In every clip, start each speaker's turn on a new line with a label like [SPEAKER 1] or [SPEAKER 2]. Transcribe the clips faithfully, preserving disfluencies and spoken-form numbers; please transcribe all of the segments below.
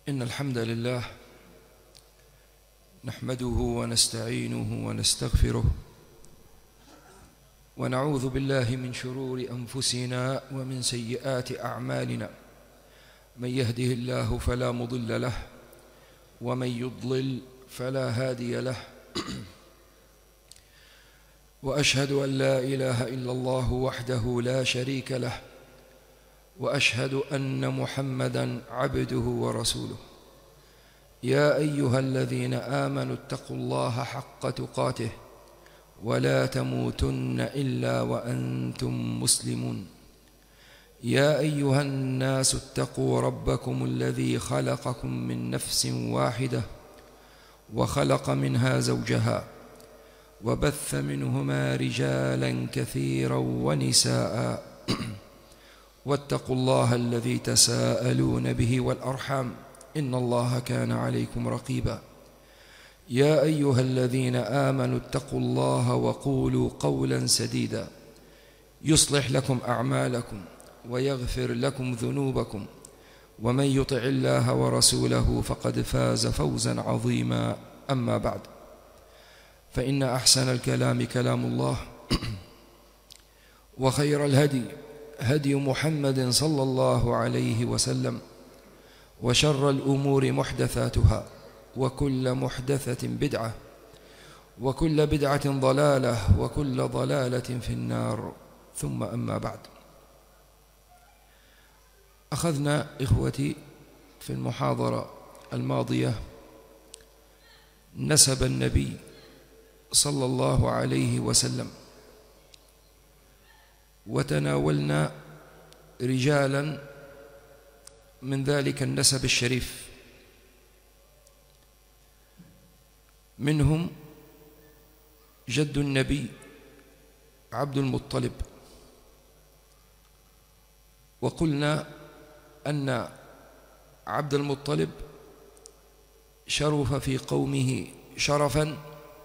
[SPEAKER 1] إن الحمد لله نحمده ونستعينه ونستغفره ونعوذ بالله من شرور أنفسنا ومن سيئات أعمالنا. من يهده الله فلا مضل له ومن يضلل فلا هادي له. وأشهد أن لا إله إلا الله وحده لا شريك له، وأشهد أن محمدًا عبده ورسوله. يا أيها الذين آمنوا اتقوا الله حق تقاته ولا تموتن إلا وأنتم مسلمون. يا أيها الناس اتقوا ربكم الذي خلقكم من نفس واحدة وخلق منها زوجها وبث منهما رجالا كثيرا ونساء واتقوا الله الذي تساءلون به والأرحام إن الله كان عليكم رقيبا. يا أيها الذين آمنوا اتقوا الله وقولوا قولا سديدا يصلح لكم أعمالكم ويغفر لكم ذنوبكم، ومن يطع الله ورسوله فقد فاز فوزا عظيما. أما بعد، فإن أحسن الكلام كلام الله، وخير الهدي هدي محمد صلى الله عليه وسلم، وشر الأمور محدثاتها، وكل محدثة بدعة، وكل بدعة ضلالة، وكل ضلالة في النار. ثم أما بعد، أخذنا إخوتي في المحاضرة الماضية نسب النبي صلى الله عليه وسلم، وتناولنا رجالا من ذلك النسب الشريف، منهم جد النبي عبد المطلب. وقلنا أن عبد المطلب شرف في قومه شرفا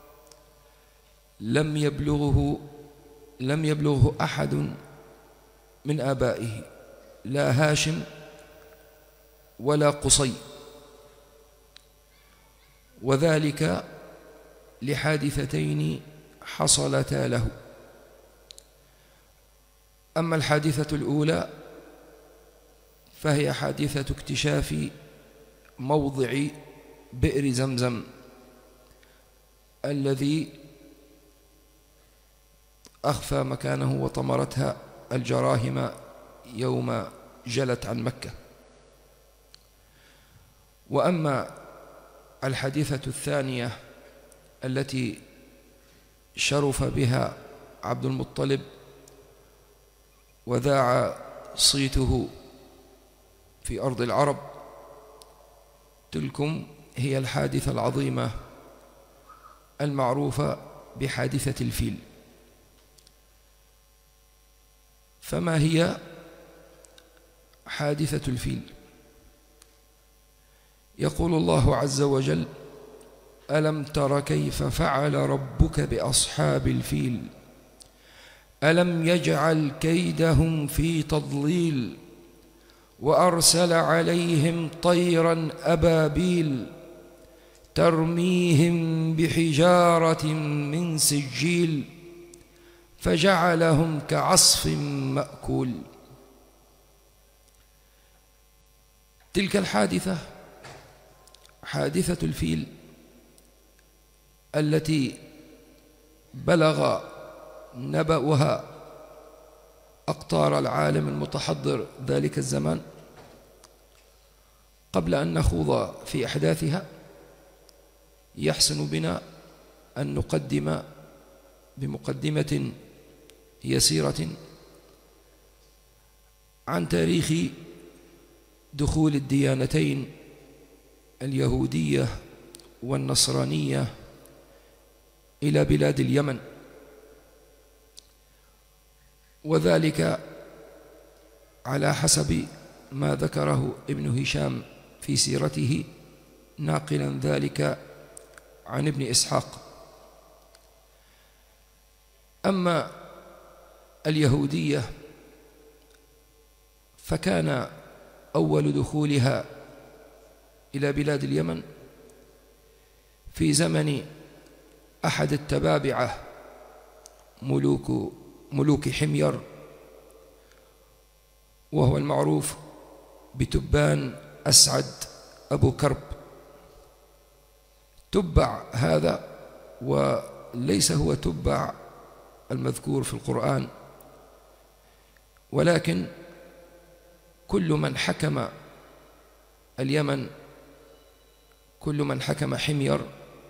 [SPEAKER 1] لم يبلغه لم يبلغه أحد من آبائه، لا هاشم ولا قصي، وذلك لحادثتين حصلتا له. أما الحادثة الأولى فهي حادثة اكتشاف موضع بئر زمزم الذي أخفى مكانه وطمرتها الجراهم يوم جلت عن مكة. وأما الحادثة الثانية التي شرف بها عبد المطلب وذاع صيته في أرض العرب، تلكم هي الحادثة العظيمة المعروفة بحادثة الفيل. فما هي حادثة الفيل؟ يقول الله عز وجل: ألم تر كيف فعل ربك بأصحاب الفيل ألم يجعل كيدهم في تضليل وأرسل عليهم طيرا أبابيل ترميهم بحجارة من سجيل فجعلهم كعصف مأكول. تلك الحادثة حادثة الفيل التي بلغ نبأها أقطار العالم المتحضر ذلك الزمان. قبل أن نخوض في أحداثها يحسن بنا أن نقدم بمقدمة يسيرة عن تاريخ دخول الديانتين اليهودية والنصرانية إلى بلاد اليمن، وذلك على حسب ما ذكره ابن هشام في سيرته ناقلا ذلك عن ابن إسحاق. أما اليهودية فكان أول دخولها إلى بلاد اليمن في زمن أحد التبابعة ملوك ملوك حمير، وهو المعروف بتبان أسعد أبو كرب. تبع هذا وليس هو تبع المذكور في القرآن، ولكن كل من حكم اليمن، كل من حكم حمير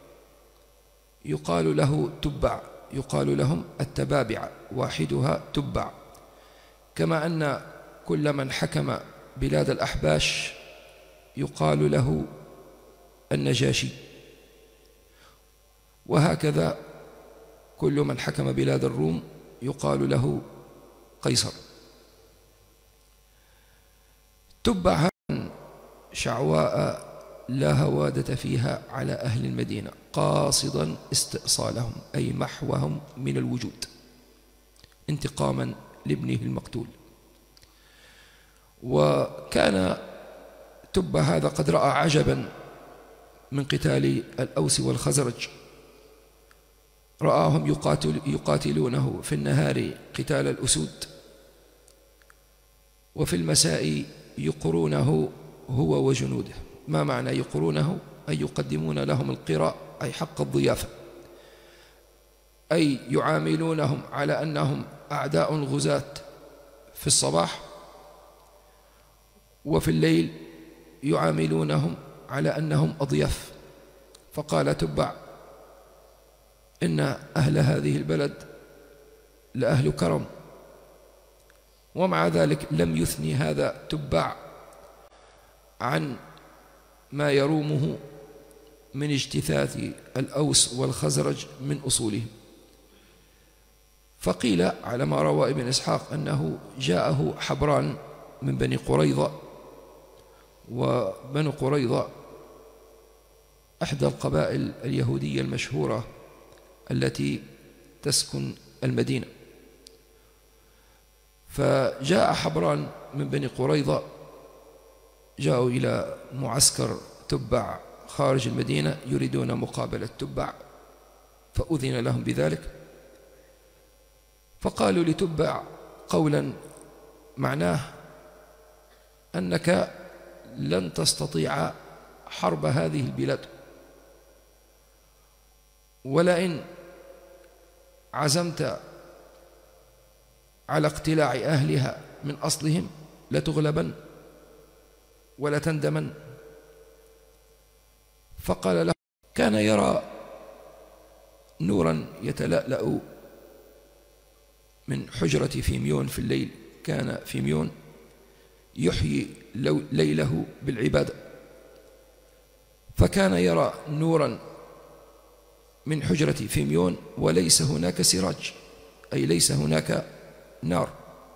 [SPEAKER 1] يقال له تبع، يقال لهم التبابع، واحدها تبع. كما أن كل من حكم بلاد الأحباش يقال له النجاشي، وهكذا كل من حكم بلاد الروم يقال له قيصر. تبع شعواء لا هوادة فيها على أهل المدينة، قاصدا استئصالهم أي محوهم من الوجود انتقاما لابنه المقتول. وكان تبع هذا قد رأى عجبا من قتال الأوس والخزرج، رآهم يقاتل يقاتلونه في النهار قتال الأسود، وفي المساء يقرونه هو وجنوده. ما معنى يقرونه؟ أي يقدمون لهم القراء أي حق الضيافة، أي يعاملونهم على أنهم أعداء غزاة في الصباح، وفي الليل يعاملونهم على أنهم أضياف. فقال تبع إن أهل هذه البلد لأهل كرم، ومع ذلك لم يثني هذا تبع عن ما يرومه من اجتثاث الأوس والخزرج من أصولهم. فقيل على ما روى ابن إسحاق أنه جاءه حبران من بني قريظة، وبنو قريظة إحدى القبائل اليهودية المشهورة التي تسكن المدينة. فجاء حبران من بني قريظة، جاءوا إلى معسكر تبع خارج المدينة يريدون مقابلة تبع، فأذن لهم بذلك. فقالوا لتبع قولا معناه أنك لن تستطيع حرب هذه البلاد، ولئن عزمت على اقتلاع أهلها من أصلهم لتغلبن ولا تندمن. فقال له كان يرى نورا يتلألأ من حجرة فيميون في الليل، كان فيميون يحيي ليله بالعبادة، فكان يرى نورا من حجرة فيميون وليس هناك سراج، أي ليس هناك نار.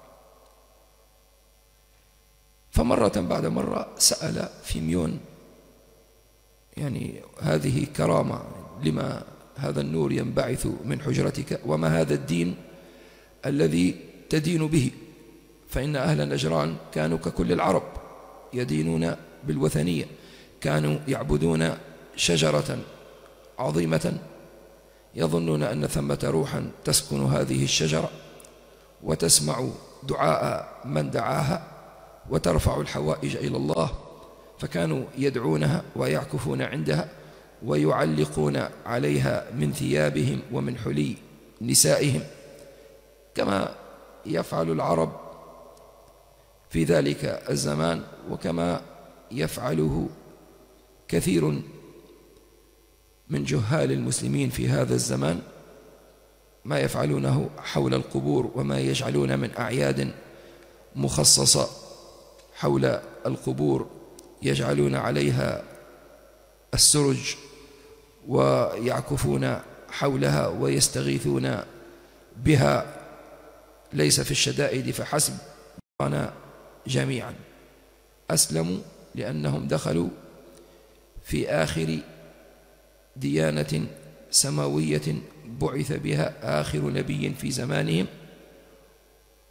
[SPEAKER 1] فمرة بعد مرة سأل فيميون يعني هذه كرامة، لما هذا النور ينبعث من حجرتك، وما هذا الدين الذي تدين به؟ فإن أهل نجران كانوا ككل العرب يدينون بالوثنية، كانوا يعبدون شجرة عظيمة يظنون أن ثمة روحا تسكن هذه الشجرة وتسمع دعاء من دعاها وترفع الحوائج إلى الله، فكانوا يدعونها ويعكفون عندها ويعلقون عليها من ثيابهم ومن حلي نسائهم، كما يفعل العرب في ذلك الزمان، وكما يفعله كثير من جهال المسلمين في هذا الزمان، ما يفعلونه حول القبور، وما يجعلون من أعياد مخصصة حول القبور يجعلون عليها السرج ويعكفون حولها ويستغيثون بها، ليس في الشدائد فحسب، أنا جميعا أسلموا لأنهم دخلوا في آخر ديانة سماوية بعث بها آخر نبي في زمانهم،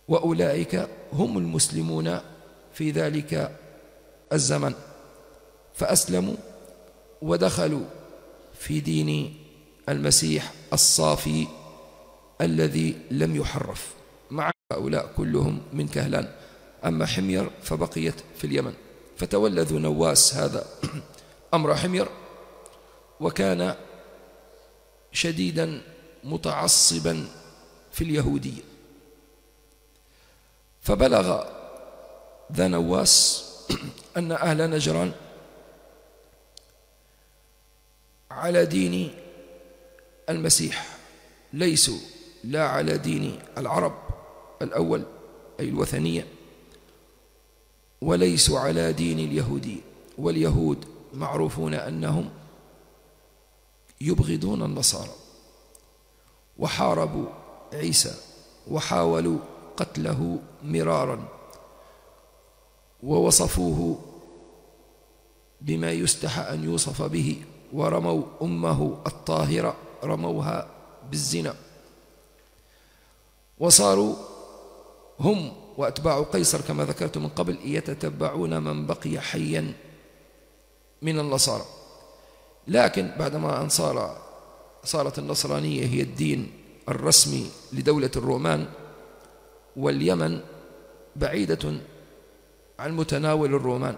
[SPEAKER 1] وأولئك هم المسلمون في ذلك الزمن. فأسلموا ودخلوا في دين المسيح الصافي الذي لم يحرف، مع هؤلاء كلهم من كهلان. أما حمير فبقيت في اليمن، فتولى ذو نواس هذا أمر حمير، وكان شديدا متعصبا في اليهودية. فبلغ ذا نواس أن أهل نجران على دين المسيح، ليسوا لا على دين العرب الأول أي الوثنية، وليسوا على دين اليهودية. واليهود معروفون أنهم يبغضون النصارى، وحاربوا عيسى وحاولوا قتله مرارا، ووصفوه بما يستحى أن يوصف به، ورموا أمه الطاهرة رموها بالزنا. وصاروا هم وأتباع قيصر كما ذكرت من قبل يتتبعون من بقي حيا من النصارى. لكن بعدما أن صار صارت النصرانية هي الدين الرسمي لدولة الرومان، واليمن بعيدة عن متناول الرومان،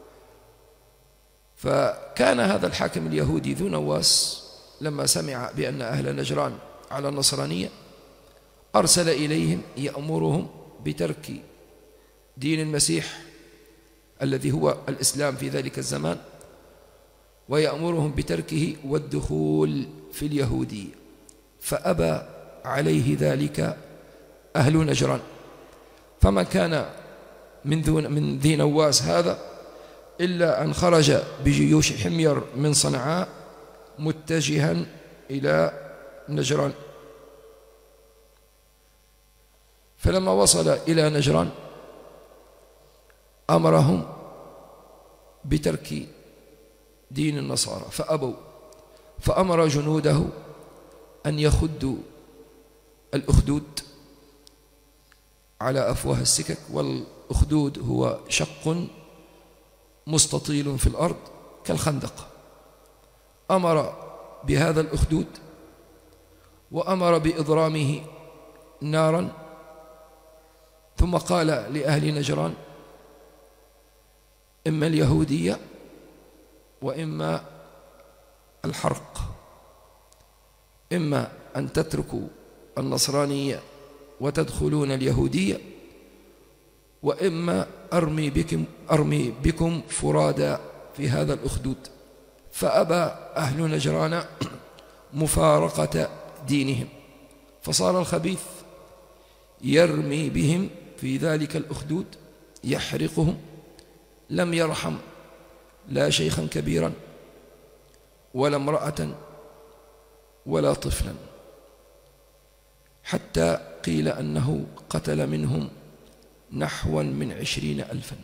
[SPEAKER 1] فكان هذا الحاكم اليهودي ذو نواس لما سمع بأن أهل نجران على النصرانية أرسل إليهم يأمرهم بترك دين المسيح الذي هو الإسلام في ذلك الزمان، ويأمرهم بتركه والدخول في اليهودية. فأبى عليه ذلك أهل نجران، فما كان من, من ذي نواس هذا إلا أن خرج بجيوش حمير من صنعاء متجها إلى نجران. فلما وصل إلى نجران أمرهم بترك دين النصارى فأبوا، فأمر جنوده أن يخدوا الأخدود على أفواه السكك، والأخدود هو شق مستطيل في الأرض كالخندق. أمر بهذا الأخدود وأمر بإضرامه نارا، ثم قال لأهل نجران إما اليهودية وإما الحرق، إما أن تتركوا النصرانية وتدخلون اليهودية، وإما أرمي بكم, أرمي بكم فرادا في هذا الأخدود. فأبى أهل نجران مفارقة دينهم، فصار الخبيث يرمي بهم في ذلك الأخدود يحرقهم، لم يرحم لا شيخا كبيرا ولا امرأة ولا طفلا، حتى قيل أنه قتل منهم نحوا من عشرين ألفا.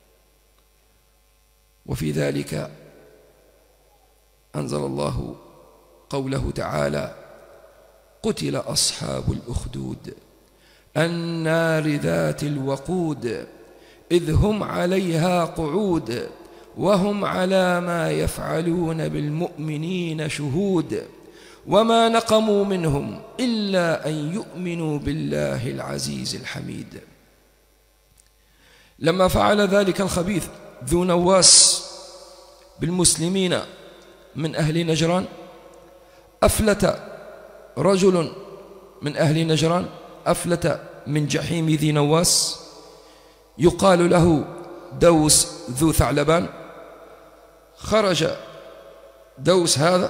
[SPEAKER 1] وفي ذلك أنزل الله قوله تعالى: قتل أصحاب الأخدود النار ذات الوقود إذ هم عليها قعود وهم على ما يفعلون بالمؤمنين شهود وما نقموا منهم إلا أن يؤمنوا بالله العزيز الحميد. لما فعل ذلك الخبيث ذو نواس بالمسلمين من أهل نجران، أفلت رجل من أهل نجران، أفلت من جحيم ذي نواس، يقال له دوس ذو ثعلبان. خرج دوس هذا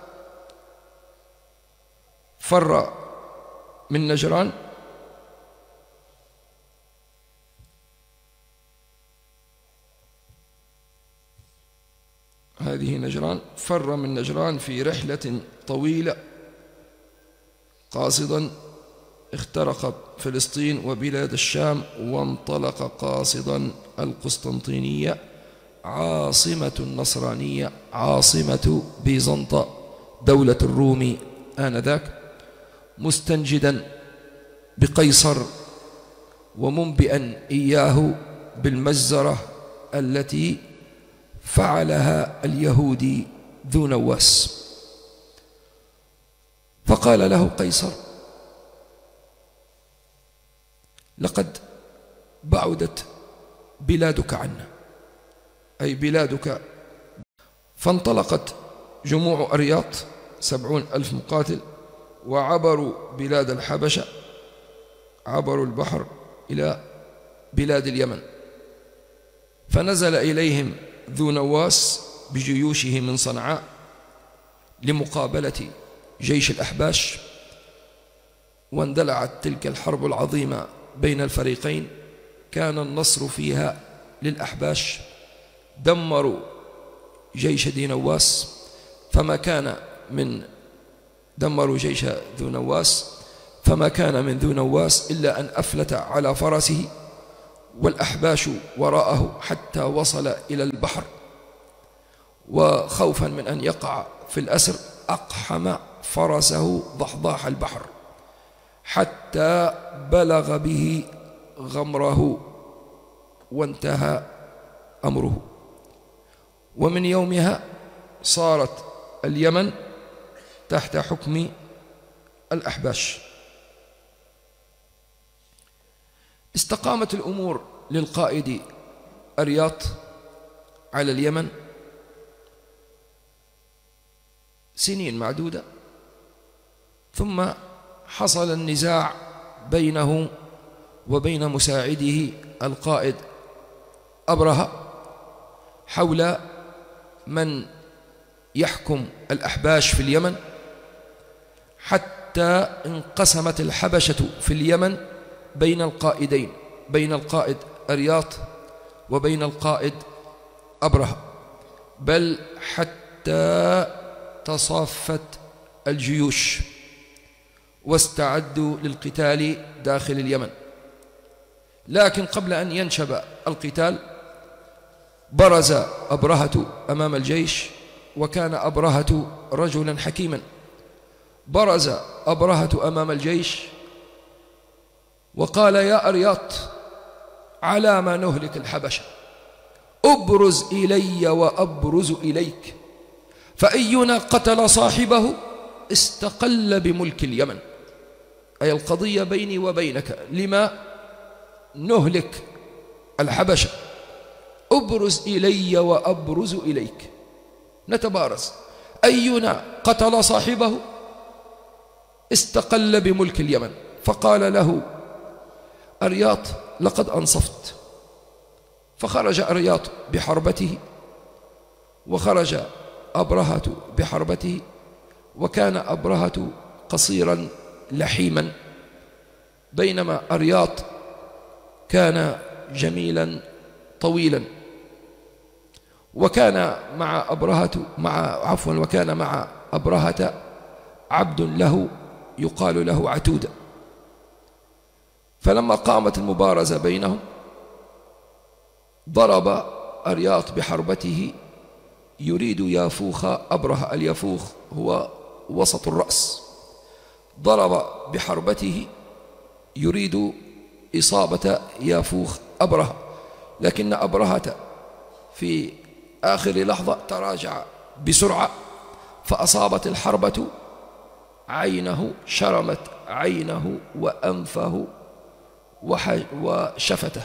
[SPEAKER 1] فر من نجران هذه نجران فر من نجران في رحلة طويلة قاصدا اخترق فلسطين وبلاد الشام، وانطلق قاصدا القسطنطينية عاصمة النصرانية، عاصمة بيزنطة دولة الروم آنذاك، مستنجدا بقيصر ومنبئا إياه بالمجزرة التي فعلها اليهودي ذو نواس. فقال له قيصر: لقد بعدت بلادك عنا، أي بلادك. فانطلقت جموع أرياط سبعون ألف مقاتل وعبروا بلاد الحبشة، عبروا البحر إلى بلاد اليمن. فنزل إليهم ذو نواس بجيوشه من صنعاء لمقابلة جيش الأحباش، واندلعت تلك الحرب العظيمة بين الفريقين. كان النصر فيها للأحباش، دمروا جيش ذي نواس، فما كان من دمروا جيش ذو نواس فما كان من ذو نواس إلا أن أفلت على فرسه والأحباش وراءه حتى وصل إلى البحر، وخوفا من أن يقع في الأسر أقحم فرسه ضحضاح البحر حتى بلغ به غمره وانتهى أمره. ومن يومها صارت اليمن تحت حكم الأحباش. استقامت الأمور للقائد أرياط على اليمن سنين معدودة، ثم حصل النزاع بينه وبين مساعده القائد أبرهة حول من يحكم الأحباش في اليمن، حتى انقسمت الحبشة في اليمن بين القائدين، بين القائد أرياط وبين القائد أبرهة، بل حتى تصافت الجيوش واستعدوا للقتال داخل اليمن. لكن قبل أن ينشب القتال برز أبرهة أمام الجيش، وكان أبرهة رجلا حكيما. برز أبرهة أمام الجيش وقال: يا أرياط، على ما نهلك الحبشة؟ أبرز إلي وأبرز إليك، فأينا قتل صاحبه استقل بملك اليمن. أي القضية بيني وبينك، لما نهلك الحبشة؟ أبرز إلي وأبرز إليك، نتبارز، أينا قتل صاحبه استقل بملك اليمن. فقال له أرياط: لقد أنصفت. فخرج أرياط بحربته وخرج أبرهة بحربته، وكان أبرهة قصيرا لحيما، بينما أرياط كان جميلا طويلا. وكان مع أبرهة مع عفوا وكان مع أبرهة عبد له يقال له عتودة. فلما قامت المبارزة بينهم ضرب أرياط بحربته يريد يافوخ أبرهة. اليافوخ هو وسط الرأس. ضرب بحربته يريد إصابة يافوخ أبرهة، لكن أبرهة في آخر لحظة تراجع بسرعة، فأصابت الحربة عينه، شرمت عينه وأنفه وشفته.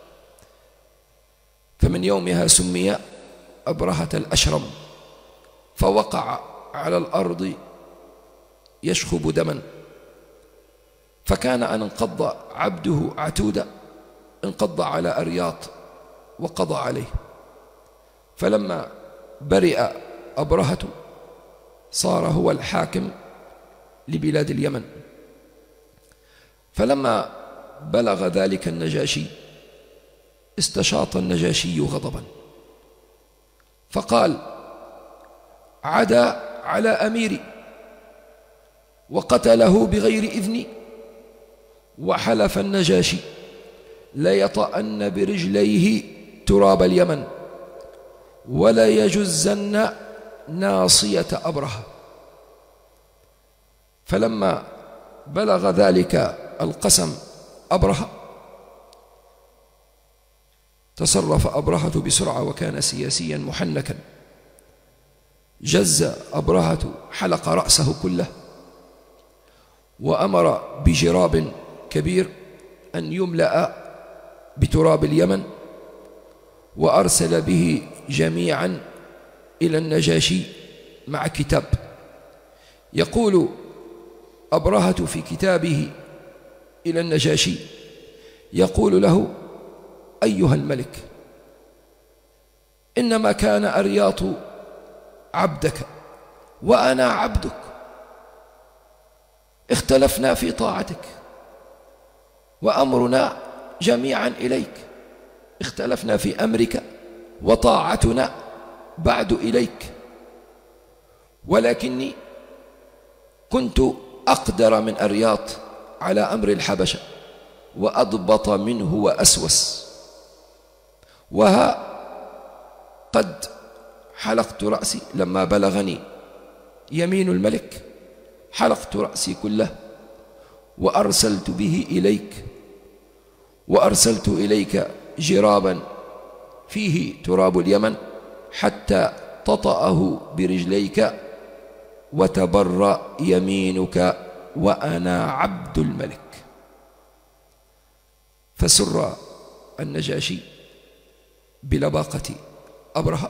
[SPEAKER 1] فمن يومها سمي أبرهة الأشرم، فوقع على الأرض يشخب دما. فكان أن انقض عبده عتودة انقض على أرياط وقضى عليه. فلما برئ أبرهة صار هو الحاكم لبلاد اليمن. فلما بلغ ذلك النجاشي استشاط النجاشي غضبا، فقال: عدا على أميري وقتله بغير إذني. وحلف النجاشي ليطأن برجليه تراب اليمن ولا يجزن ناصية أبرهة. فلما بلغ ذلك القسم أبرهة تصرف أبرهة بسرعة وكان سياسيا محنكا. جز أبرهة حلق رأسه كله، وأمر بجراب كبير أن يملأ بتراب اليمن، وأرسل به جميعا إلى النجاشي مع كتاب. يقول أبرهة في كتابه إلى النجاشي، يقول له: أيها الملك، إنما كان أرياط عبدك وأنا عبدك، اختلفنا في طاعتك وأمرنا جميعا إليك، اختلفنا في أمرك وطاعتنا بعد إليك، ولكني كنت أقدر من أرياط على أمر الحبشة وأضبط منه وأسوس، وها قد حلقت رأسي لما بلغني يمين الملك، حلقت رأسي كله وأرسلت به إليك، وأرسلت إليك جرابا فيه تراب اليمن حتى تطأه برجليك وتبرأ يمينك وأنا عبد الملك. فسر النجاشي بلباقة أبرهة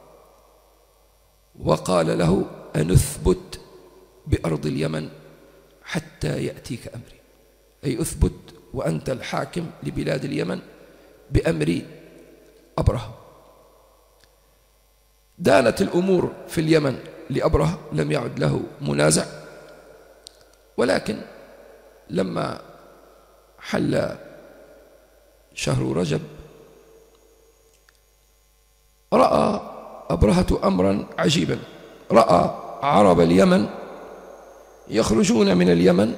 [SPEAKER 1] وقال له: أنثبت بأرض اليمن حتى يأتيك أمري، أي أثبت وأنت الحاكم لبلاد اليمن بأمر أبرهة. دانت الأمور في اليمن لأبرهة، لم يعد له منازع، ولكن لما حل شهر رجب رأى أبرهة أمرا عجيبا. رأى عرب اليمن يخرجون من اليمن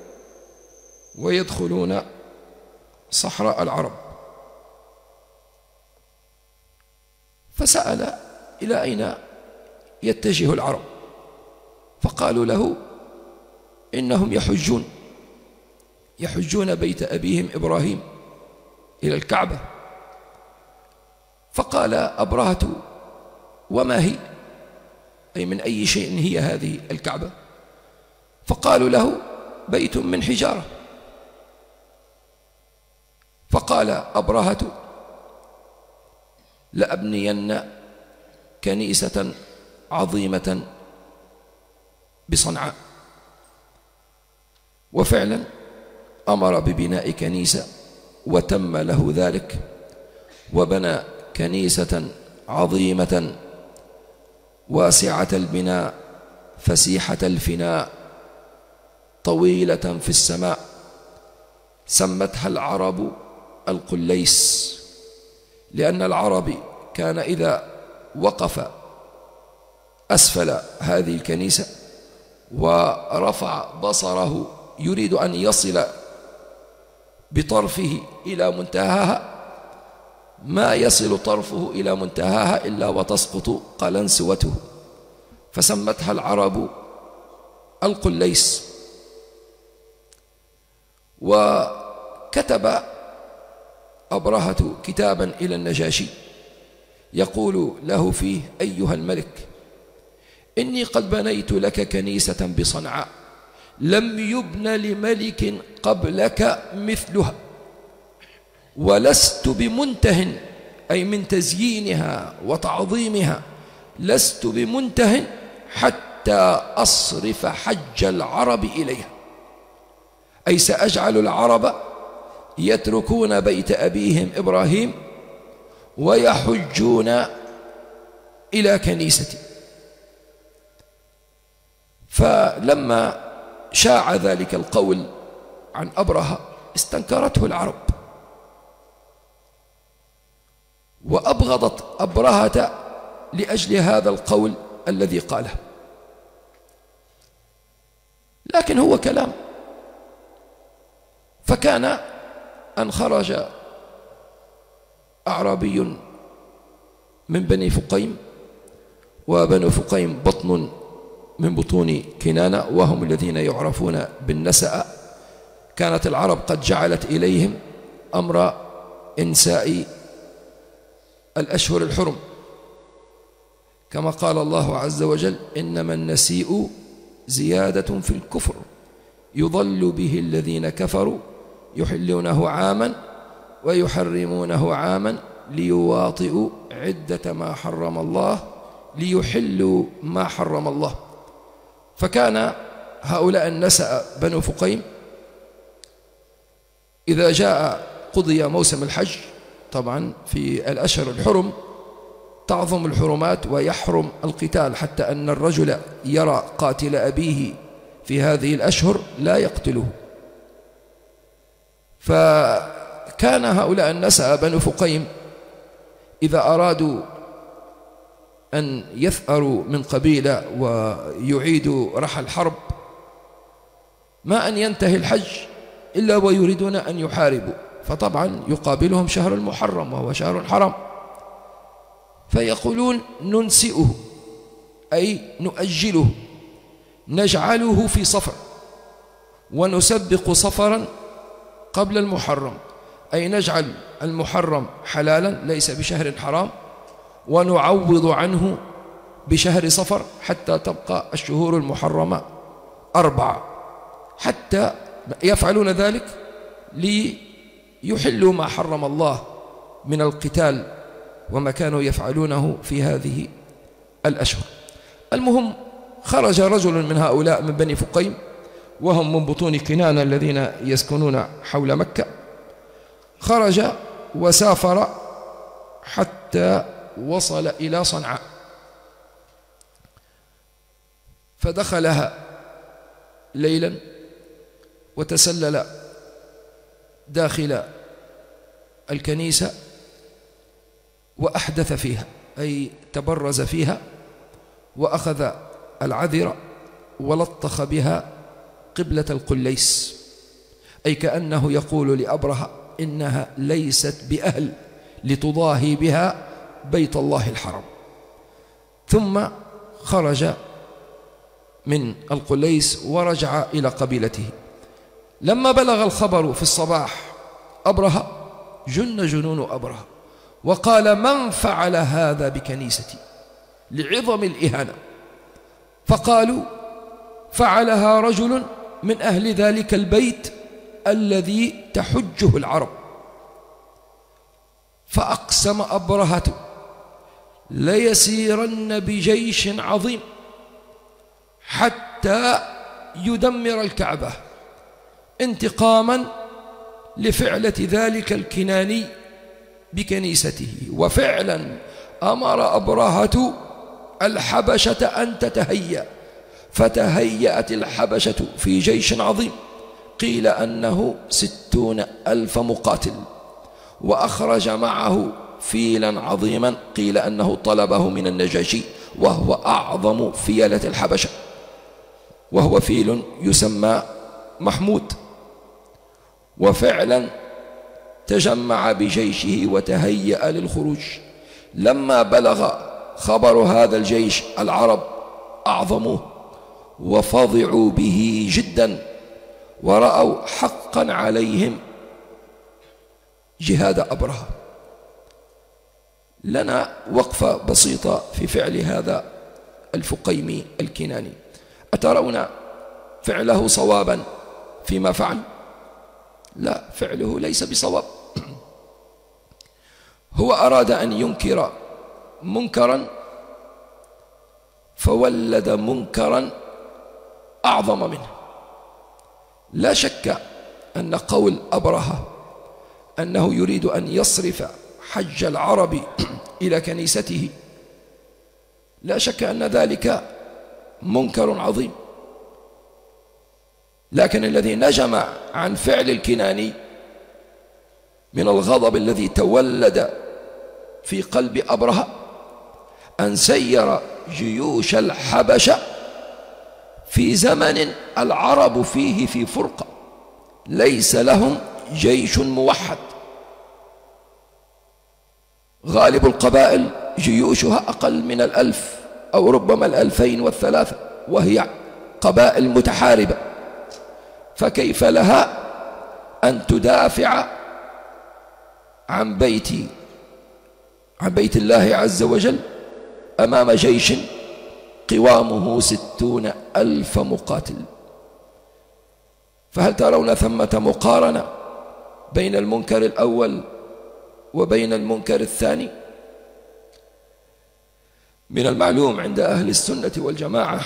[SPEAKER 1] ويدخلون صحراء العرب، فسأل: إلى أين يتجه العرب؟ فقالوا له: إنهم يحجون يحجون بيت أبيهم إبراهيم إلى الكعبة. فقال أبرهة: وما هي؟ أي من أي شيء هي هذه الكعبة؟ فقالوا له: بيت من حجارة. فقال أبرهة: لأبنين كنيسة عظيمة بصنعاء. وفعلا أمر ببناء كنيسة وتم له ذلك، وبنى كنيسة عظيمة واسعة البناء فسيحة الفناء طويلة في السماء، سمتها العرب القليس، لأن العربي كان إذا وقف أسفل هذه الكنيسة ورفع بصره يريد أن يصل بطرفه إلى منتهاها، ما يصل طرفه إلى منتهاها إلا وتسقط قلنسوته، فسمتها العرب القليس. وكتب أبرهة كتابا إلى النجاشي يقول له فيه: أيها الملك، إني قد بنيت لك كنيسة بصنعاء لم يبن لملك قبلك مثلها، ولست بمنته، أي من تزيينها وتعظيمها، لست بمنته حتى أصرف حج العرب إليها، أي سأجعل العرب يتركون بيت أبيهم إبراهيم ويحجون إلى كنيستي. فلما شاع ذلك القول عن أبرهة استنكرته العرب وأبغضت أبرهة لأجل هذا القول الذي قاله، لكن هو كلام. فكان أن خرج أعرابي من بني فقيم، وبنو فقيم بطن من بطون كنانة، وهم الذين يعرفون بالنسأ. كانت العرب قد جعلت إليهم أمر إنساء الأشهر الحرم، كما قال الله عز وجل: إنما النسيء زيادة في الكفر يضل به الذين كفروا يحلونه عاما ويحرمونه عاما ليواطئوا عدة ما حرم الله ليحلوا ما حرم الله. فكان هؤلاء النسأ بنو فقيم إذا جاء قضي موسم الحج، طبعا في الأشهر الحرم تعظم الحرمات ويحرم القتال، حتى أن الرجل يرى قاتل أبيه في هذه الأشهر لا يقتله. فكان هؤلاء النسأ بنو فقيم إذا أرادوا أن يثأروا من قبيلة ويعيدوا رحى الحرب، ما أن ينتهي الحج إلا ويريدون أن يحاربوا، فطبعا يقابلهم شهر المحرم وهو شهر حرام، فيقولون: ننسئه، أي نؤجله، نجعله في صفر، ونسبق صفرا قبل المحرم، أي نجعل المحرم حلالا ليس بشهر حرام، ونعوض عنه بشهر صفر حتى تبقى الشهور المحرمة أربعة، حتى يفعلون ذلك ليحلوا ما حرم الله من القتال وما كانوا يفعلونه في هذه الأشهر. المهم، خرج رجل من هؤلاء من بني فقيم، وهم من بطون كنانة الذين يسكنون حول مكة، خرج وسافر حتى وصل إلى صنعاء، فدخلها ليلا وتسلل داخل الكنيسة وأحدث فيها، أي تبرز فيها، وأخذ العذرة ولطخ بها قبلة القليس، أي كأنه يقول لأبرهة إنها ليست بأهل لتضاهي بها بيت الله الحرام. ثم خرج من القليس ورجع إلى قبيلته. لما بلغ الخبر في الصباح أبرهة جن جنون أبرهة، وقال: من فعل هذا بكنيستي؟ لعظم الإهانة. فقالوا: فعلها رجل من أهل ذلك البيت الذي تحجه العرب. فأقسم أبرهة ليسيرن بجيش عظيم حتى يدمر الكعبة انتقاما لفعلة ذلك الكناني بكنيسته. وفعلا أمر أبرهة الحبشة أن تتهيأ، فتهيأت الحبشة في جيش عظيم، قيل أنه ستون ألف مقاتل، وأخرج معه فيلا عظيما قيل أنه طلبه من النجاشي، وهو أعظم فيلة الحبشة، وهو فيل يسمى محمود. وفعلا تجمع بجيشه وتهيأ للخروج. لما بلغ خبر هذا الجيش العرب أعظموه وفضعوا به جدا، ورأوا حقا عليهم جهاد أبرهة. لنا وقفة بسيطة في فعل هذا الفقيمي الكناني. أترون فعله صوابا فيما فعل؟ لا، فعله ليس بصواب. هو أراد أن ينكر منكرا فولد منكرا أعظم منه. لا شك أن قول أبرهة أنه يريد أن يصرف حج العرب إلى كنيسته، لا شك أن ذلك منكر عظيم، لكن الذي نجم عن فعل الكناني من الغضب الذي تولد في قلب أبرهة أن سير جيوش الحبشة في زمن العرب فيه في فرقة، ليس لهم جيش موحد. غالب القبائل جيوشها أقل من الألف أو ربما الألفين والثلاثة، وهي قبائل متحاربة، فكيف لها أن تدافع عن بيت عن بيت الله عز وجل أمام جيش قوامه ستون ألف مقاتل. فهل ترون ثمة مقارنة بين المنكر الأول وبين المنكر الثاني؟ من المعلوم عند أهل السنة والجماعة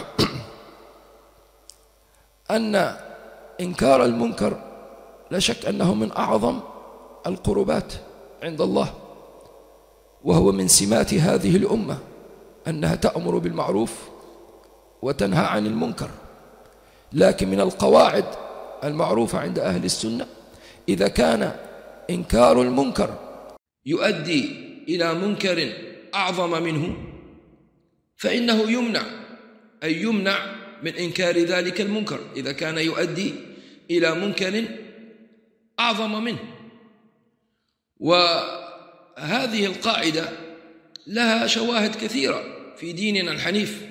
[SPEAKER 1] أن إنكار المنكر لا شك أنه من أعظم القربات عند الله، وهو من سمات هذه الأمة أنها تأمر بالمعروف وتنهى عن المنكر. لكن من القواعد المعروفة عند أهل السنة إذا كان إنكار المنكر يؤدي إلى منكر أعظم منه فإنه يمنع، أي يمنع من إنكار ذلك المنكر إذا كان يؤدي إلى منكر أعظم منه. وهذه القاعدة لها شواهد كثيرة في ديننا الحنيف.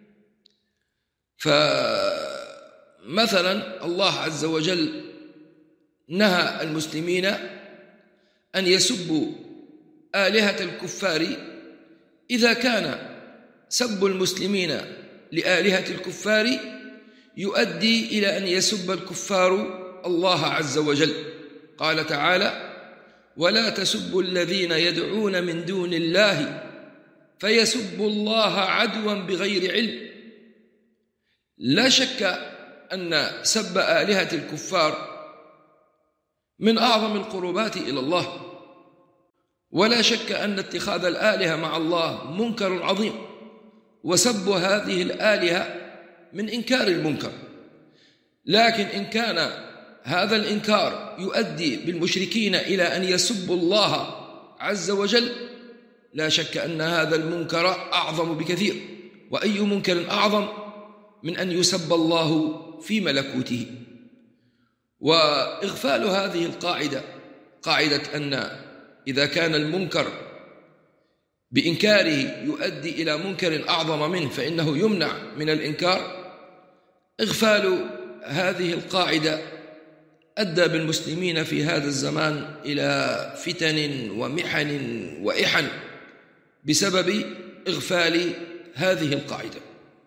[SPEAKER 1] فمثلا الله عز وجل نهى المسلمين أن يسبوا آلهة الكفار إذا كان سب المسلمين لآلهة الكفار يؤدي إلى أن يسب الكفار الله عز وجل. قال تعالى: ولا تسبوا الذين يدعون من دون الله فيسبوا الله عدوا بغير علم. لا شك أن سب آلهة الكفار من أعظم القربات إلى الله، ولا شك أن اتخاذ الآلهة مع الله منكر عظيم، وسب هذه الآلهة من إنكار المنكر. لكن إن كان هذا الإنكار يؤدي بالمشركين إلى أن يسبوا الله عز وجل لا شك أن هذا المنكر أعظم بكثير. وأي منكر أعظم من أن يسب الله في ملكوته؟ وإغفال هذه القاعدة، قاعدة أن إذا كان المنكر بإنكاره يؤدي إلى منكر أعظم منه فإنه يمنع من الإنكار، إغفال هذه القاعدة أدى بالمسلمين في هذا الزمان إلى فتن ومحن وإحن بسبب إغفال هذه القاعدة.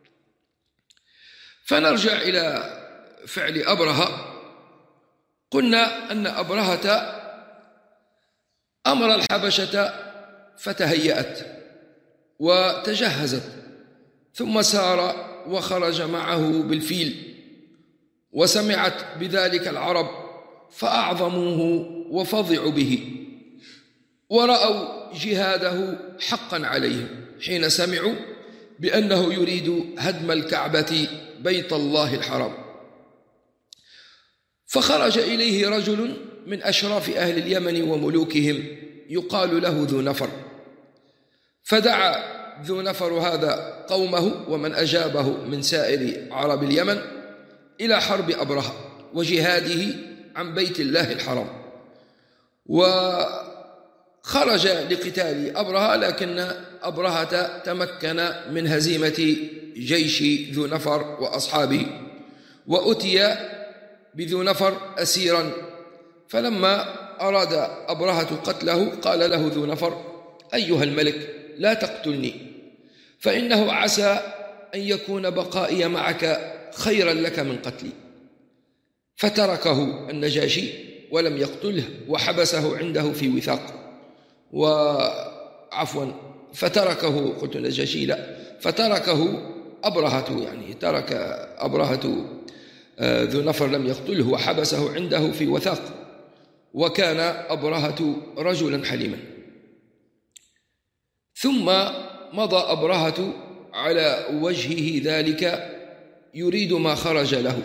[SPEAKER 1] فنرجع إلى فعل أبرهة. قلنا أن أبرهة أمر الحبشة فتهيأت وتجهزت، ثم سار وخرج معه بالفيل، وسمعت بذلك العرب فأعظموه وفضعوا به، ورأوا جهاده حقا عليهم حين سمعوا بأنه يريد هدم الكعبة بيت الله الحرام. فخرج إليه رجل من أشراف أهل اليمن وملوكهم يقال له ذو نفر، فدعا ذو نفر هذا قومه ومن أجابه من سائر عرب اليمن إلى حرب أبرهة وجهاده عن بيت الله الحرام، وخرج لقتال أبرهة، لكن أبرهة تمكن من هزيمة جيش ذو نفر وأصحابه، وأتي بذو نفر أسيرا. فلما أراد أبرهة قتله قال له ذو نفر: أيها الملك لا تقتلني، فإنه عسى أن يكون بقائي معك خيرا لك من قتلي. فتركه النجاشي ولم يقتله وحبسه عنده في وثاق، وعفوا فتركه قلت النجاشي لا فتركه أبرهة، يعني ترك أبرهة ذو نفر لم يقتله وحبسه عنده في وثاق، وكان أبرهة رجلا حليما. ثم مضى أبرهة على وجهه ذلك يريد ما خرج له،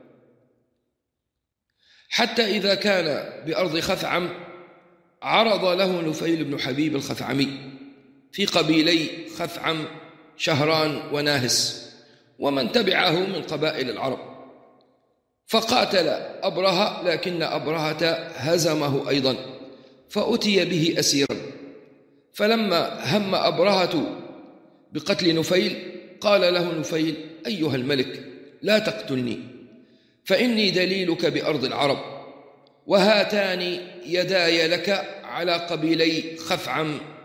[SPEAKER 1] حتى إذا كان بأرض خثعم عرض له نفيل بن حبيب الخثعمي في قبيلي خثعم شهران وناهس ومن تبعه من قبائل العرب، فقاتل أبرهة، لكن أبرهة هزمه أيضا فأتي به أسيرا. فلما هم أبرهة بقتل نفيل قال له نفيل: أيها الملك لا تقتلني، فإني دليلك بأرض العرب، وهاتان يداي لك على قبيلي خثعم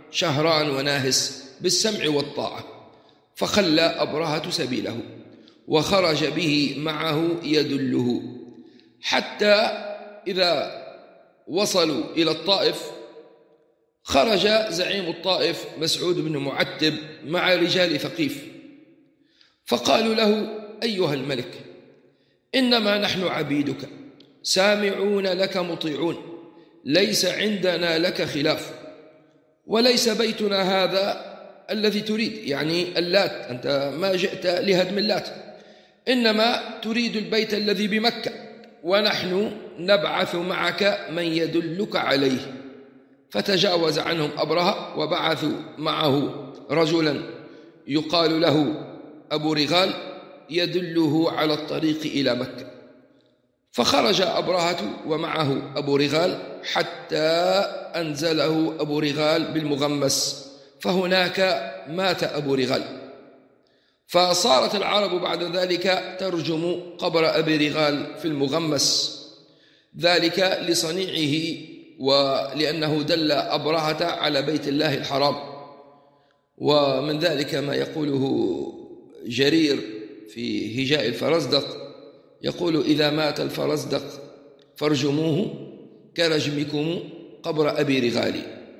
[SPEAKER 2] شهران وناهس بالسمع والطاعة، فخلى أبرهة سبيله وخرج به معه يدله، حتى إذا وصلوا إلى الطائف خرج زعيم الطائف مسعود بن معتب مع رجال ثقيف، فقالوا له: أيها الملك، إنما نحن عبيدك سامعون لك مطيعون، ليس عندنا لك خلاف، وليس بيتنا هذا الذي تريد، يعني اللات، أنت ما جئت لهدم اللات، إنما تريد البيت الذي بمكة، ونحن نبعث معك من يدلك عليه. فتجاوز عنهم أبرهة وبعثوا معه رجلا يقال له أبو رغال يدله على الطريق إلى مكة. فخرج أبرهة ومعه أبو رغال حتى أنزله أبو رغال بالمغمس، فهناك مات أبو رغال. فصارت العرب بعد ذلك ترجم قبر أبي رغال في المغمس، ذلك لصنيعه ولأنه دل أبرهة على بيت الله الحرام. ومن ذلك ما يقوله جرير في هجاء الفرزدق، يقول: إذا مات الفرزدق فارجموه كرجمكم قبر أبي رغال.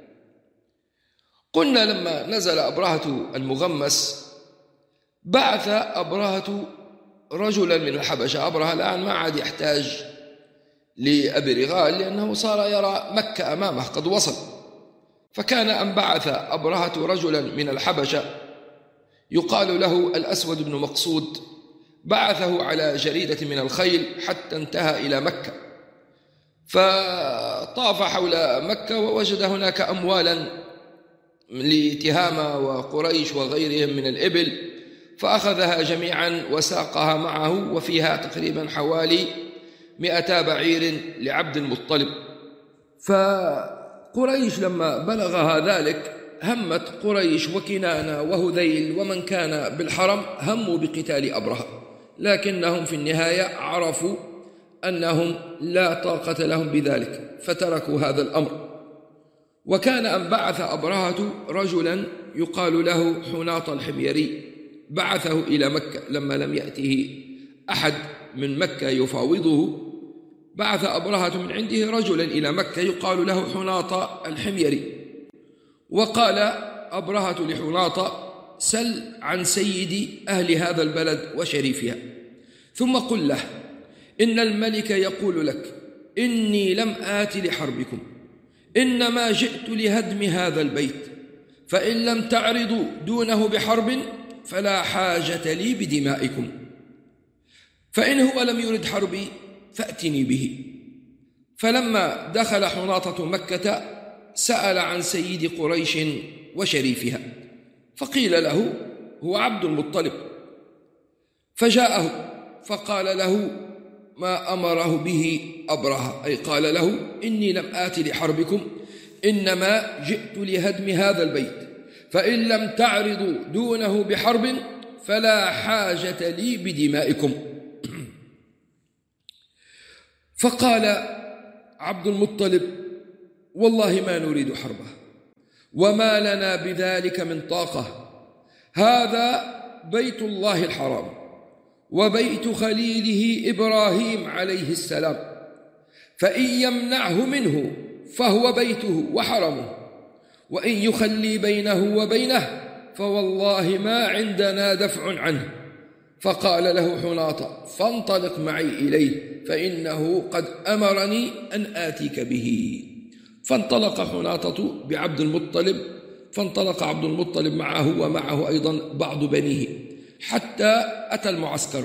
[SPEAKER 2] قلنا لما نزل أبرهة المغمس بعث أبرهة رجلا من الحبشة. أبرهة الآن ما عاد يحتاج لأبي رغال لأنه صار يرى مكة أمامه قد وصل، فكان أن بعث أبرهة رجلا من الحبشة يقال له الأسود بن مقصود، بعثه على جريدة من الخيل حتى انتهى إلى مكة، فطاف حول مكة ووجد هناك أموالا لتهامة وقريش وغيرهم من الإبل، فأخذها جميعا وساقها معه، وفيها تقريبا حوالي مئتا بعير لعبد المطلب. فقريش لما بلغها ذلك همت قريش وكنانة وهذيل ومن كان بالحرم هموا بقتال أبرهة، لكنهم في النهاية عرفوا أنهم لا طاقة لهم بذلك فتركوا هذا الأمر. وكان أن بعث أبرهة رجلا يقال له حناط الحميري، بعثه إلى مكة لما لم يأته أحد من مكة يفاوضه، بعث أبرهة من عنده رجلا إلى مكة يقال له حناط الحميري، وقال أبرهة لحناط: سل عن سيد أهل هذا البلد وشريفها، ثم قل له إن الملك يقول لك إني لم آت لحربكم، إنما جئت لهدم هذا البيت، فإن لم تعرضوا دونه بحرب فلا حاجة لي بدمائكم، فإن هو لم يرد حربي فأتني به. فلما دخل حناطة مكة سأل عن سيد قريش وشريفها، فقيل له هو عبد المطلب، فجاءه فقال له ما أمره به أبرهة، أي قال له إني لم آت لحربكم، إنما جئت لهدم هذا البيت، فإن لم تعرضوا دونه بحرب فلا حاجة لي بدمائكم. فقال عبد المطلب والله ما نريد حربه وما لنا بذلك من طاقة، هذا بيت الله الحرام وبيت خليله إبراهيم عليه السلام، فإن يمنعه منه فهو بيته وحرمه، وإن يخلي بينه وبينه فوالله ما عندنا دفع عنه. فقال له حناطة فانطلق معي إليه فإنه قد أمرني أن آتيك به. فانطلق حناطة بعبد المطلب، فانطلق عبد المطلب معه ومعه أيضا بعض بنيه حتى أتى المعسكر،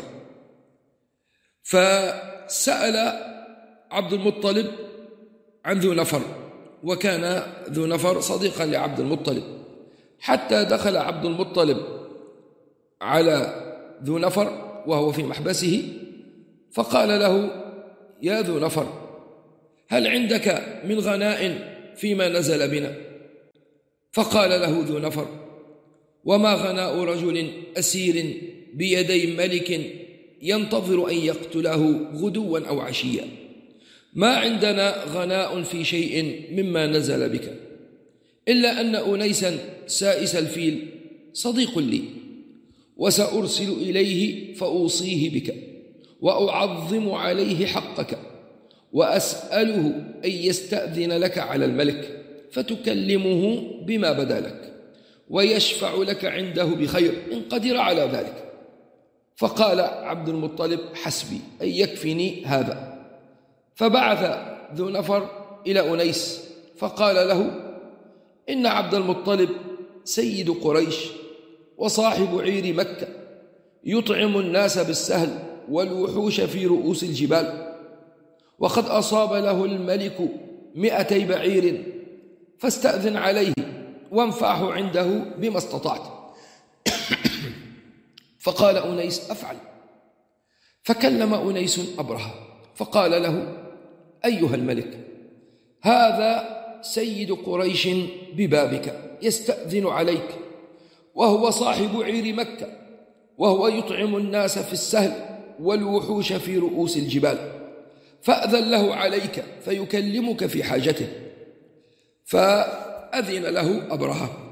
[SPEAKER 2] فسأل عبد المطلب عن ذو نفر، وكان ذو نفر صديقا لعبد المطلب، حتى دخل عبد المطلب على ذو نفر وهو في محبسه، فقال له يا ذو نفر هل عندك من غناء فيما نزل بنا؟ فقال له ذو نفر وما غناء رجل أسير بيدي ملك ينتظر أن يقتله غدوا أو عشيا، ما عندنا غناء في شيء مما نزل بك، إلا أن أنيسا سائس الفيل صديق لي، وسأرسل إليه فأوصيه بك وأعظم عليه حقك، وأسأله أن يستأذن لك على الملك فتكلمه بما بدا لك، ويشفع لك عنده بخير إن قدر على ذلك. فقال عبد المطلب: حسبي أن يكفني هذا. فبعث ذو نفر إلى أنيس فقال له: إن عبد المطلب سيد قريش وصاحب عير مكة، يطعم الناس بالسهل والوحوش في رؤوس الجبال، وقد أصاب له الملك مئتي بعير، فاستأذن عليه وانفعه عنده بما استطعت. فقال أنيس: أفعل. فكلم أنيس أبرهة فقال له: أيها الملك، هذا سيد قريش ببابك يستأذن عليك، وهو صاحب عير مكة، وهو يطعم الناس في السهل والوحوش في رؤوس الجبال، فأذن له عليك فيكلمك في حاجته. فأذن له أبرهة.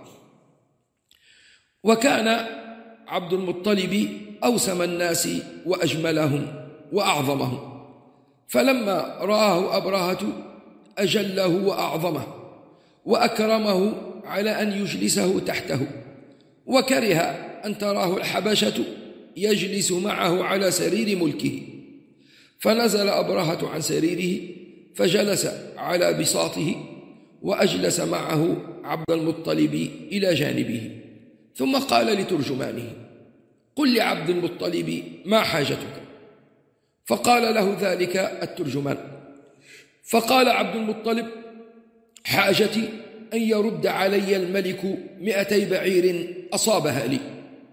[SPEAKER 2] وكان عبد المطلب أوسم الناس وأجملهم وأعظمهم، فلما رآه أبرهة أجله وأعظمه وأكرمه على أن يجلسه تحته، وكره أن تراه الحبشة يجلس معه على سرير ملكه. فنزل أبرهة عن سريره فجلس على بساطه، وأجلس معه عبد المطلب إلى جانبه، ثم قال لترجمانه: قل لعبد المطلب ما حاجتك؟ فقال له ذلك الترجمان. فقال عبد المطلب: حاجتي أن يرد علي الملك مئتي بعير أصابها لي.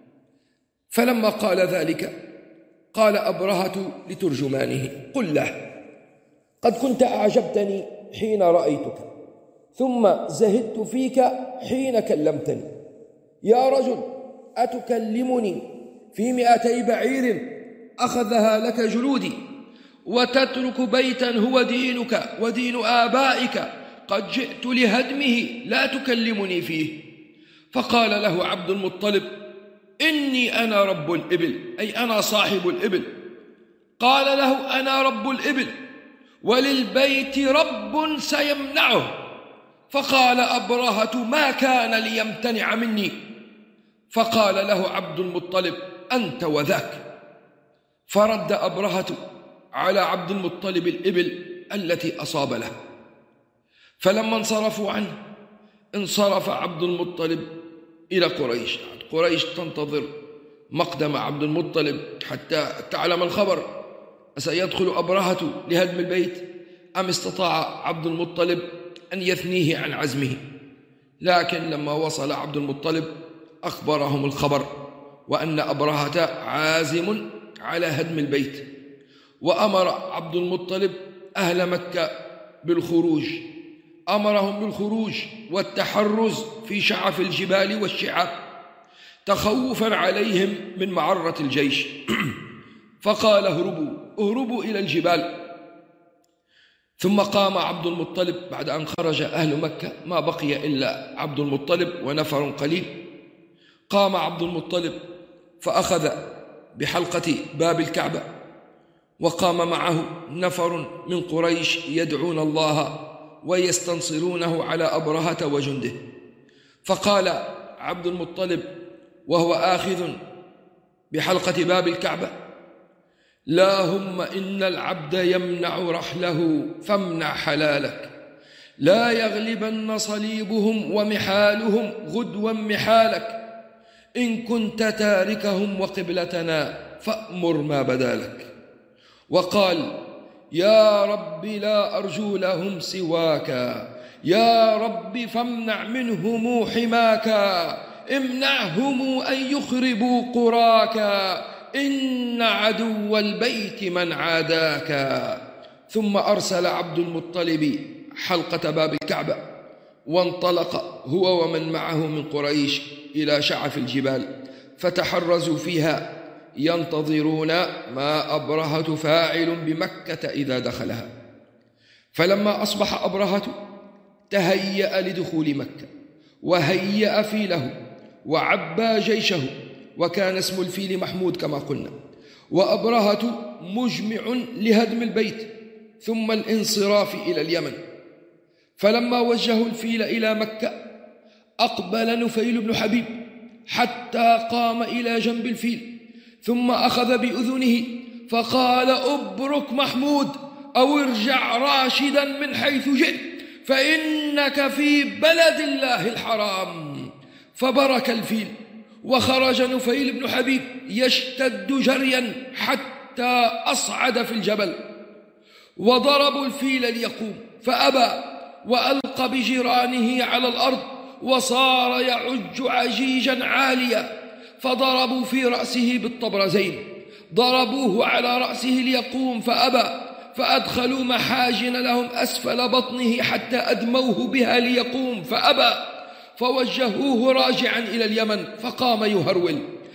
[SPEAKER 2] فلما قال ذلك قال أبرهة لترجمانه: قل له: قد كنت أعجبتني حين رأيتك، ثم زهدت فيك حين كلمتني. يا رجل، أتكلمني في مئتي بعير أخذها لك جلودي، وتترك بيتا هو دينك ودين آبائك قد جئت لهدمه لا تكلمني فيه؟ فقال له عبد المطلب: إني أنا رب الإبل، أي أنا صاحب الإبل. قال له: أنا رب الإبل، وللبيت رب سيمنعه. فقال أبرهة: ما كان ليمتنع مني؟ فقال له عبد المطلب: أنت وذاك. فرد أبرهة على عبد المطلب الإبل التي أصاب له. فلما انصرفوا عنه انصرف عبد المطلب إلى قريش. قريش تنتظر مقدم عبد المطلب حتى تعلم الخبر، أسيدخل أبرهة لهدم البيت أم استطاع عبد المطلب أن يثنيه عن عزمه. لكن لما وصل عبد المطلب أخبرهم الخبر، وأن أبرهة عازم على هدم البيت. وأمر عبد المطلب أهل مكة بالخروج، أمرهم بالخروج والتحرز في شعف الجبال والشعاب تخوفا عليهم من معرة الجيش. فقال: اهربوا اهربوا إلى الجبال. ثم قام عبد المطلب بعد أن خرج أهل مكة، ما بقي إلا عبد المطلب ونفر قليل. قام عبد المطلب فأخذ بحلقة باب الكعبة، وقام معه نفر من قريش يدعون الله ويستنصرونه على أبرهة وجنده. فقال عبد المطلب وهو آخذ بحلقة باب الكعبة: اللهم إن العبد يمنع رحله فامنع حلالك، لا يغلبن صليبهم ومحالهم غدوا محالك، إن كنت تاركهم وقبلتنا فأمر ما بدا لك. وقال: يا رب لا أرجو لهم سواك، يا رب فامنع منهم حماك، امنعهم أن يخربوا قراك، إن عدو البيت من عاداك. ثم أرسل عبد المطلب حلقة باب الكعبة، وانطلق هو ومن معه من قريش إلى شعف الجبال، فتحرزوا فيها ينتظرون ما أبرهة فاعل بمكة إذا دخلها. فلما أصبح أبرهة تهيأ لدخول مكة، وهيأ فيله وعبى جيشه، وكان اسم الفيل محمود كما قلنا. وأبرهة مجمع لهدم البيت ثم الانصراف إلى اليمن. فلما وجهوا الفيل إلى مكة أقبل نفيل بن حبيب حتى قام إلى جنب الفيل، ثم أخذ بأذنه فقال: أبرك محمود، أو ارجع راشدا من حيث جئت، فإنك في بلد الله الحرام. فبرك الفيل، وخرج نفيل بن حبيب يشتد جريا حتى أصعد في الجبل، وضربوا الفيل ليقوم فأبى، وألقى بجيرانه على الأرض، وصار يعج عجيجا عاليا. فضربوا في رأسه بالطبرزين، ضربوه على رأسه ليقوم فأبى، فأدخلوا محاجن لهم أسفل بطنه حتى أدموه بها ليقوم فأبى، فوجهوه راجعا إلى اليمن فقام يهرول،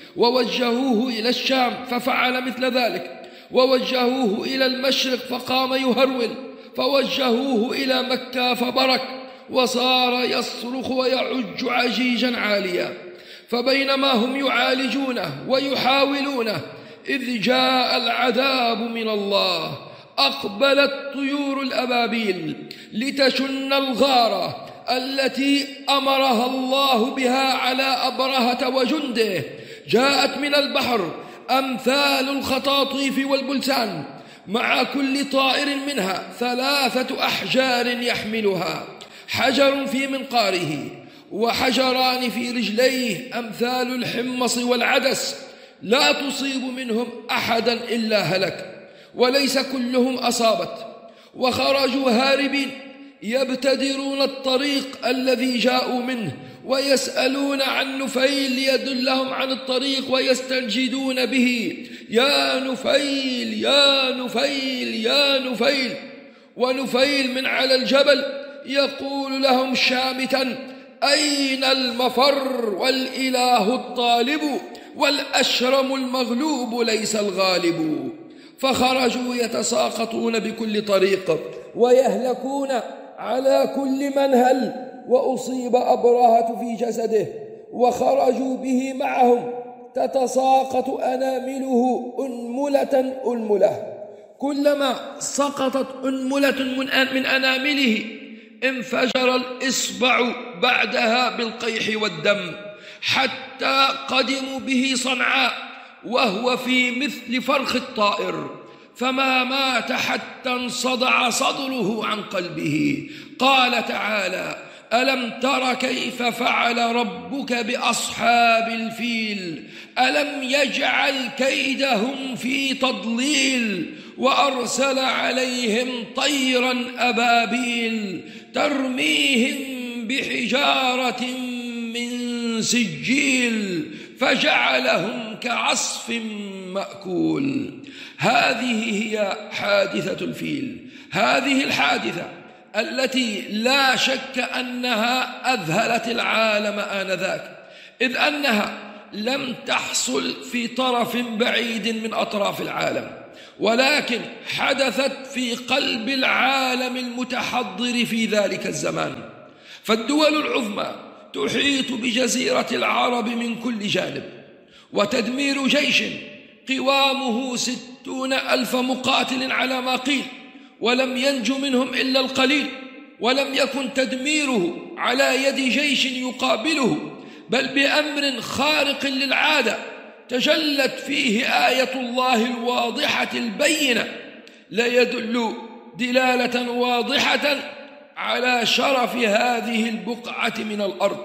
[SPEAKER 2] ووجهوه إلى الشام ففعل مثل ذلك، ووجهوه إلى المشرق فقام يهرول، فوجهوه إلى مكة فبرك، وصار يصرخ ويعج عجيجا عاليا. فبينما هم يعالجونه ويحاولونه إذ جاء العذاب من الله، أقبلت طيور الأبابيل لتشن الغارة التي أمرها الله بها على أبرهة وجنده. جاءت من البحر أمثال الخطاطيف والبلسان، مع كل طائر منها ثلاثة أحجار يحملها، حجر في منقاره، وحجران في رجليه أمثال الحمص والعدس، لا تصيب منهم أحدا إلا هلك، وليس كلهم أصابت. وخرجوا هاربين يبتدرون الطريق الذي جاءوا منه، ويسألون عن نفيل ليدلهم عن الطريق، ويستنجدون به: يا نفيل يا نفيل يا نفيل. ونفيل من على الجبل يقول لهم شامتا: أين المفر؟ والإله الطالب، والأشرم المغلوب ليس الغالب. فخرجوا يتساقطون بكل طريق ويهلكون على كل منهل، وأصيب أبرهة في جسده، وخرجوا به معهم تتساقط أنامله أنملة أنملة. كلما سقطت أنملة من أنامله انفجر الإصبع بعدها بالقيح والدم، حتى قدموا به صنعاء وهو في مثل فرخ الطائر، فما مات حتى انصدع صدره عن قلبه. قال تعالى: ألم تر كيف فعل ربك بأصحاب الفيل؟ ألم يجعل كيدهم في تضليل، وأرسل عليهم طيرا أبابيل ترميهم بحجارة من سجيل فجعلهم كعصف مأكول. هذه هي حادثة الفيل، هذه الحادثة التي لا شك أنها أذهلت العالم آنذاك، إذ أنها لم تحصل في طرف بعيد من أطراف العالم، ولكن حدثت في قلب العالم المتحضر في ذلك الزمان. فالدول العظمى تحيط بجزيرة العرب من كل جانب، وتدمير جيش قوامه ستون ألف مقاتل على ما قيل، ولم ينج منهم إلا القليل، ولم يكن تدميره على يد جيش يقابله، بل بأمر خارق للعادة تجلت فيه آية الله الواضحة البينة، لا يدل دلالة واضحة على شرف هذه البقعة من الأرض،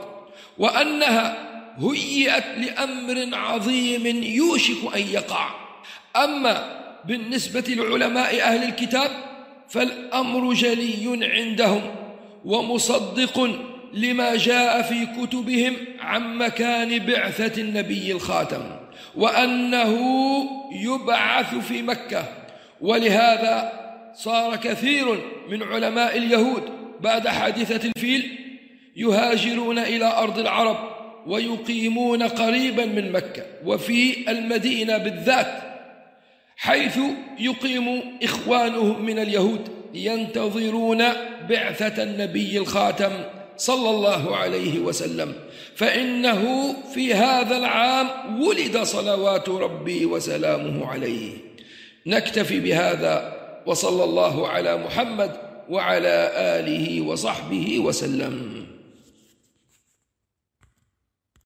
[SPEAKER 2] وأنها هيئت لأمر عظيم يوشك أن يقع. أما بالنسبة لعلماء أهل الكتاب فالأمر جلي عندهم ومصدق لما جاء في كتبهم عن مكان بعثة النبي الخاتم، وأنه يبعث في مكة. ولهذا صار كثير من علماء اليهود بعد حادثة الفيل يهاجرون إلى أرض العرب ويقيمون قريبا من مكة، وفي المدينة بالذات، حيث يقيم إخوانهم من اليهود ينتظرون بعثة النبي الخاتم صلى الله عليه وسلم، فإنه في هذا العام ولد صلوات ربي وسلامه عليه. نكتفي بهذا، وصلى الله على محمد وعلى آله وصحبه وسلم.